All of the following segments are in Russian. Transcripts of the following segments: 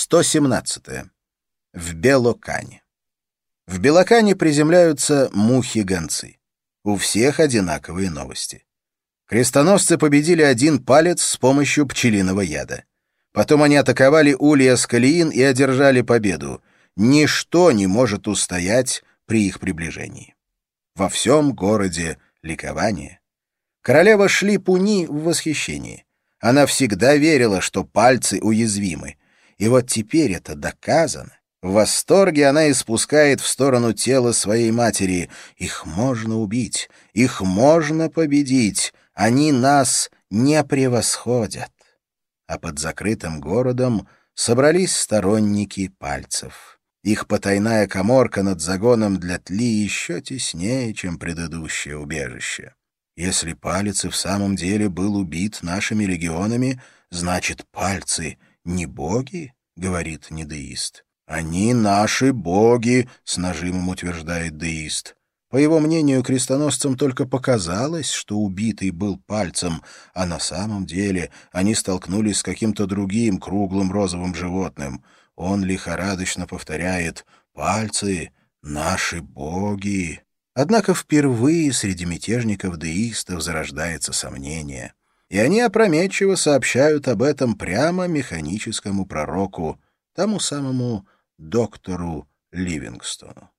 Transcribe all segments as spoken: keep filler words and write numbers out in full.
сто семнадцатое. В Белокане. В Белокане приземляются мухи-гонцы. У всех одинаковые новости. Крестоносцы победили один палец с помощью пчелиного яда. Потом они атаковали Улья-Скалиин и одержали победу. Ничто не может устоять при их приближении. Во всем городе ликование. Королева Шлипуни в восхищении. Она всегда верила, что пальцы уязвимы. И вот теперь это доказано. В восторге она испускает в сторону тела своей матери. Их можно убить, их можно победить. Они нас не превосходят. А под закрытым городом собрались сторонники пальцев. Их потайная каморка над загоном для тли еще теснее, чем предыдущее убежище. Если Палец и в самом деле был убит нашими легионами, значит, пальцы не боги, говорит недеист. Они наши боги, с нажимом утверждает деист. По его мнению, крестоносцам только показалось, что убитый был пальцем, а на самом деле они столкнулись с каким-то другим круглым розовым животным. Он лихорадочно повторяет «Пальцы — наши боги». Однако впервые среди мятежников-деистов зарождается сомнение, и они опрометчиво сообщают об этом прямо механическому пророку, тому самому доктору Ливингстону.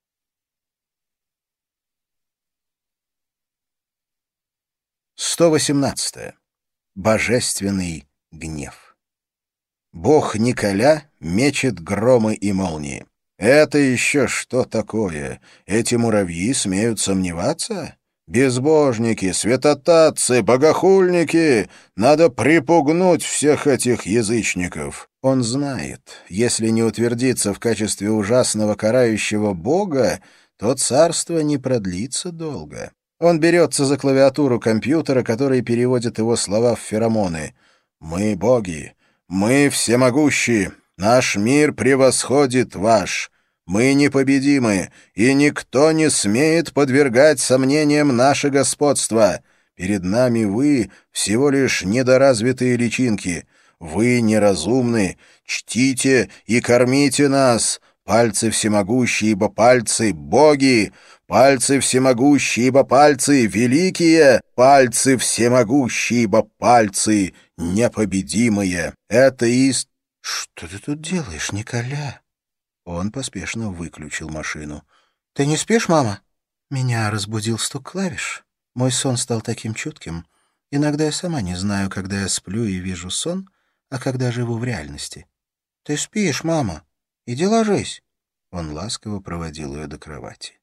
сто восемнадцатое. Божественный гнев. Бог Николя мечет громы и молнии. Это еще что такое? Эти муравьи смеют сомневаться? Безбожники, святотатцы, богохульники! Надо припугнуть всех этих язычников. Он знает, если не утвердиться в качестве ужасного карающего бога, то царство не продлится долго. Он берется за клавиатуру компьютера, который переводит его слова в феромоны. «Мы боги, мы всемогущие, наш мир превосходит ваш. Мы непобедимы, и никто не смеет подвергать сомнениям наше господство. Перед нами вы всего лишь недоразвитые личинки. Вы неразумны, чтите и кормите нас. Пальцы всемогущие, ибо пальцы — боги. Пальцы всемогущие, ибо пальцы великие. Пальцы всемогущие, ибо пальцы непобедимые. Это ист...» «Что ты тут делаешь, Николя?» Он поспешно выключил машину. «Ты не спишь, мама?» Меня разбудил стук клавиш. Мой сон стал таким чутким. Иногда я сама не знаю, когда я сплю и вижу сон, а когда живу в реальности. «Ты спишь, мама? Иди ложись». Он ласково проводил ее до кровати.